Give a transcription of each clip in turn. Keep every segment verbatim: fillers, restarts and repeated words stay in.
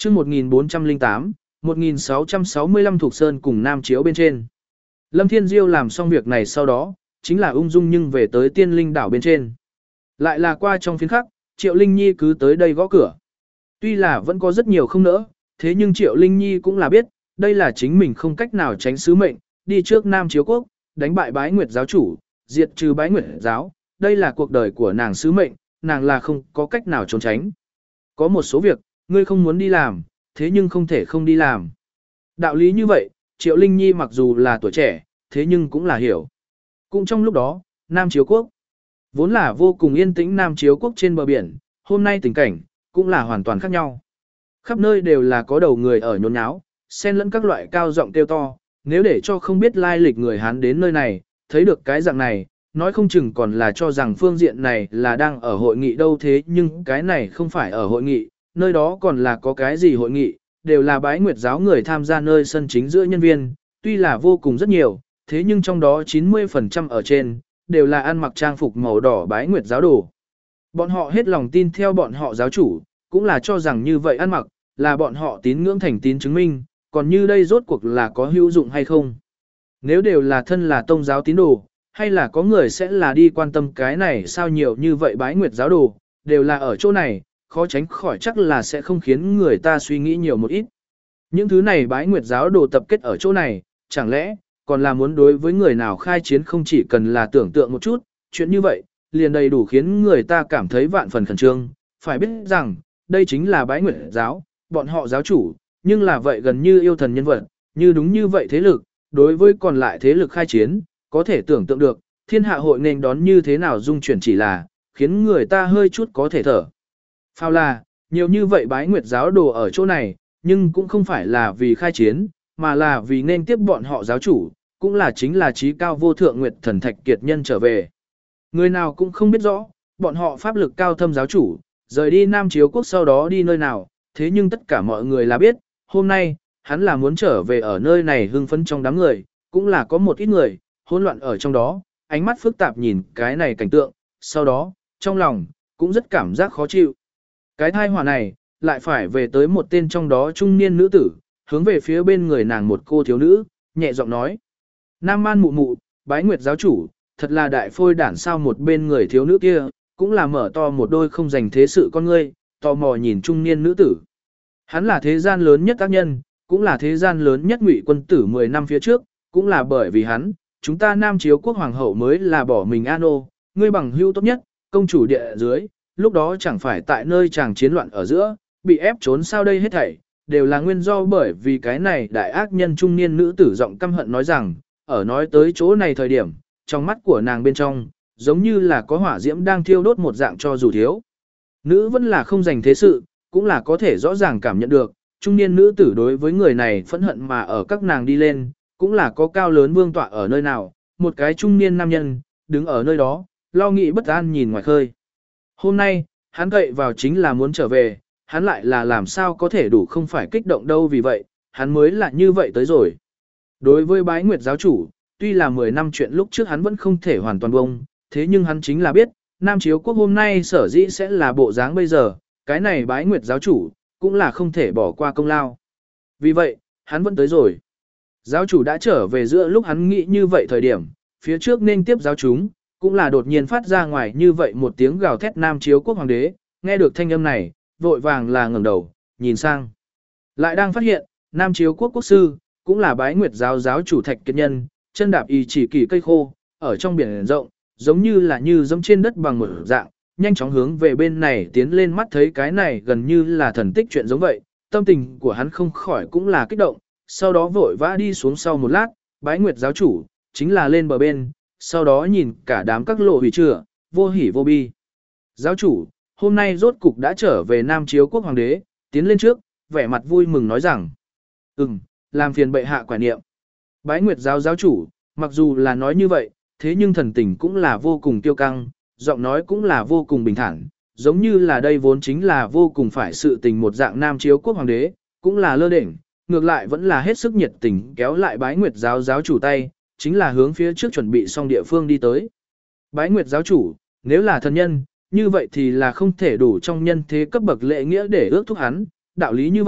chương một nghìn bốn trăm lẻ tám, một nghìn sáu trăm sáu mươi lăm thuộc sơn cùng Nam Chiếu bên trên. Lâm Thiên Diêu làm xong việc này sau đó, chính là ung dung nhưng về tới tiên linh đảo bên trên. Lại là qua trong phiên khắc, Triệu Linh Nhi cứ tới đây gõ cửa. Tuy là vẫn có rất nhiều không nỡ, thế nhưng Triệu Linh Nhi cũng là biết, đây là chính mình không cách nào tránh sứ mệnh, đi trước Nam Chiếu Quốc, đánh bại Bái Nguyệt giáo chủ, diệt trừ Bái Nguyệt giáo, đây là cuộc đời của nàng sứ mệnh, nàng là không có cách nào trốn tránh. Có một số việc, ngươi không muốn đi làm, thế nhưng không thể không đi làm. Đạo lý như vậy, Triệu Linh Nhi mặc dù là tuổi trẻ, thế nhưng cũng là hiểu. Cũng trong lúc đó, Nam Chiếu Quốc, vốn là vô cùng yên tĩnh Nam Chiếu Quốc trên bờ biển, hôm nay tình cảnh, cũng là hoàn toàn khác nhau. Khắp nơi đều là có đầu người ở nhốn nháo, xen lẫn các loại cao giọng kêu to, nếu để cho không biết lai lịch người Hán đến nơi này, thấy được cái dạng này, nói không chừng còn là cho rằng phương diện này là đang ở hội nghị đâu, thế nhưng cái này không phải ở hội nghị, nơi đó còn là có cái gì hội nghị, đều là Bái Nguyệt giáo người tham gia nơi sân chính giữa nhân viên, tuy là vô cùng rất nhiều, thế nhưng trong đó chín mươi phần trăm ở trên, đều là ăn mặc trang phục màu đỏ Bái Nguyệt giáo đồ. Bọn họ hết lòng tin theo bọn họ giáo chủ, cũng là cho rằng như vậy ăn mặc, là bọn họ tín ngưỡng thành tín chứng minh, còn như đây rốt cuộc là có hữu dụng hay không. Nếu đều là thân là tông giáo tín đồ, hay là có người sẽ là đi quan tâm cái này sao nhiều như vậy Bái Nguyệt giáo đồ, đều là ở chỗ này, khó tránh khỏi chắc là sẽ không khiến người ta suy nghĩ nhiều một ít. Những thứ này Bái Nguyệt giáo đồ tập kết ở chỗ này, chẳng lẽ, còn là muốn đối với người nào khai chiến không chỉ cần là tưởng tượng một chút, chuyện như vậy, liền đầy đủ khiến người ta cảm thấy vạn phần khẩn trương, phải biết rằng, đây chính là Bái Nguyệt giáo, bọn họ giáo chủ, nhưng là vậy gần như yêu thần nhân vật, như đúng như vậy thế lực, đối với còn lại thế lực khai chiến, có thể tưởng tượng được, thiên hạ hội nên đón như thế nào dung chuyển chỉ là, khiến người ta hơi chút có thể thở. Phao là, nhiều như vậy Bái Nguyệt giáo đồ ở chỗ này, nhưng cũng không phải là vì khai chiến, mà là vì nên tiếp bọn họ giáo chủ, cũng là chính là trí cao vô thượng Nguyệt thần Thạch Kiệt Nhân trở về. Người nào cũng không biết rõ, bọn họ pháp lực cao thâm giáo chủ, rời đi Nam Chiếu Quốc sau đó đi nơi nào, thế nhưng tất cả mọi người là biết, hôm nay, hắn là muốn trở về ở nơi này hưng phấn trong đám người, cũng là có một ít người, hỗn loạn ở trong đó, ánh mắt phức tạp nhìn cái này cảnh tượng, sau đó, trong lòng, cũng rất cảm giác khó chịu. Cái thai họa này, lại phải về tới một tên trong đó trung niên nữ tử, hướng về phía bên người nàng một cô thiếu nữ, nhẹ giọng nói. Nam man mụ mụ, Bái Nguyệt giáo chủ, thật là đại phôi đản sao một bên người thiếu nữ kia, cũng là mở to một đôi không dành thế sự con ngươi, tò mò nhìn trung niên nữ tử. Hắn là thế gian lớn nhất tác nhân, cũng là thế gian lớn nhất ngụy quân tử mười năm phía trước, cũng là bởi vì hắn, chúng ta Nam Chiếu Quốc hoàng hậu mới là bỏ mình an ô, ngươi bằng hữu tốt nhất, công chủ địa dưới, lúc đó chẳng phải tại nơi chàng chiến loạn ở giữa, bị ép trốn sao đây hết thảy, đều là nguyên do bởi vì cái này đại ác nhân trung niên nữ tử giọng căm hận nói rằng, ở nói tới chỗ này thời điểm, trong mắt của nàng bên trong, giống như là có hỏa diễm đang thiêu đốt một dạng cho dù thiếu. Nữ vẫn là không dành thế sự, cũng là có thể rõ ràng cảm nhận được, trung niên nữ tử đối với người này phẫn hận mà ở các nàng đi lên, cũng là có cao lớn vương tọa ở nơi nào, một cái trung niên nam nhân, đứng ở nơi đó, lo nghĩ bất an nhìn ngoài khơi. Hôm nay, hắn cậy vào chính là muốn trở về, hắn lại là làm sao có thể đủ không phải kích động đâu vì vậy, hắn mới là như vậy tới rồi. Đối với Bái Nguyệt giáo chủ, tuy là mười năm chuyện lúc trước hắn vẫn không thể hoàn toàn bông, thế nhưng hắn chính là biết, Nam Chiếu Quốc hôm nay sở dĩ sẽ là bộ dáng bây giờ, cái này Bái Nguyệt giáo chủ, cũng là không thể bỏ qua công lao. Vì vậy, hắn vẫn tới rồi. Giáo chủ đã trở về giữa lúc hắn nghĩ như vậy thời điểm, phía trước nên tiếp giáo chúng, cũng là đột nhiên phát ra ngoài như vậy một tiếng gào thét Nam Chiếu Quốc hoàng đế, nghe được thanh âm này, vội vàng là ngẩng đầu, nhìn sang. Lại đang phát hiện, Nam Chiếu Quốc quốc sư, cũng là Bái Nguyệt giáo giáo chủ Thạch Kiệt Nhân, chân đạp y chỉ kỳ cây khô, ở trong biển rộng, giống như là như dẫm trên đất bằng một dạng, nhanh chóng hướng về bên này tiến lên mắt thấy cái này gần như là thần tích chuyện giống vậy, tâm tình của hắn không khỏi cũng là kích động, sau đó vội vã đi xuống sau một lát, Bái Nguyệt giáo chủ, chính là lên bờ bên, sau đó nhìn cả đám các lộ hủy trựa, vô hỉ vô bi. Giáo chủ, hôm nay rốt cục đã trở về Nam Chiếu Quốc hoàng đế, tiến lên trước, vẻ mặt vui mừng nói rằng, ừm, làm phiền bệ hạ quả niệm. Bái Nguyệt giáo giáo chủ, mặc dù là nói như vậy, thế nhưng thần tình cũng là vô cùng tiêu căng, giọng nói cũng là vô cùng bình thản, giống như là đây vốn chính là vô cùng phải sự tình một dạng Nam Chiếu Quốc hoàng đế, cũng là lơ đỉnh, ngược lại vẫn là hết sức nhiệt tình kéo lại Bái Nguyệt giáo giáo chủ tay, chính là hướng phía trước chuẩn bị xong địa phương đi tới. Bái Nguyệt giáo chủ, nếu là thần nhân, như vậy thì là không thể đủ trong nhân thế cấp bậc lệ nghĩa để ước thúc hắn, đạo lý như vậy,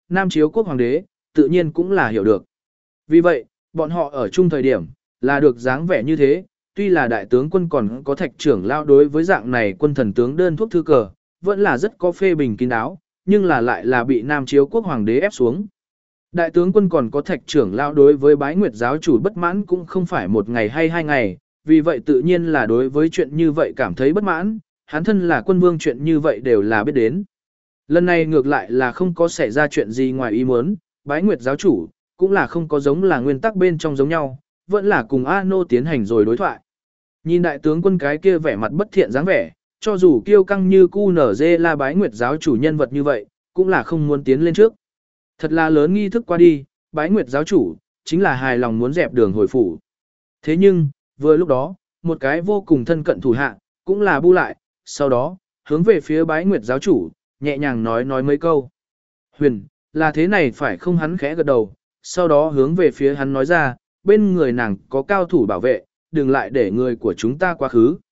Nam Chiếu quốc hoàng đế, tự nhiên cũng là hiểu được. Vì vậy, bọn họ ở chung thời điểm, là được dáng vẻ như thế, tuy là đại tướng quân còn có thạch trưởng lao đối với dạng này quân thần tướng đơn thuốc thư cờ, vẫn là rất có phê bình kín đáo, nhưng là lại là bị Nam Chiếu quốc hoàng đế ép xuống. Đại tướng quân còn có thạch trưởng lao đối với bái nguyệt giáo chủ bất mãn cũng không phải một ngày hay hai ngày, vì vậy tự nhiên là đối với chuyện như vậy cảm thấy bất mãn, hắn thân là quân vương chuyện như vậy đều là biết đến. Lần này ngược lại là không có xảy ra chuyện gì ngoài ý muốn, bái nguyệt giáo chủ, cũng là không có giống là nguyên tắc bên trong giống nhau, vẫn là cùng A Nô tiến hành rồi đối thoại. Nhìn đại tướng quân cái kia vẻ mặt bất thiện dáng vẻ, cho dù kiêu căng như cu nở dê la bái nguyệt giáo chủ nhân vật như vậy, cũng là không muốn tiến lên trước. Thật là lớn nghi thức qua đi, bái nguyệt giáo chủ, chính là hài lòng muốn dẹp đường hồi phủ. Thế nhưng, vừa lúc đó, một cái vô cùng thân cận thủ hạ, cũng là bu lại, sau đó, hướng về phía bái nguyệt giáo chủ, nhẹ nhàng nói nói mấy câu. Huyền, là thế này phải không, hắn khẽ gật đầu, sau đó hướng về phía hắn nói ra, bên người nàng có cao thủ bảo vệ, đừng lại để người của chúng ta quá khứ.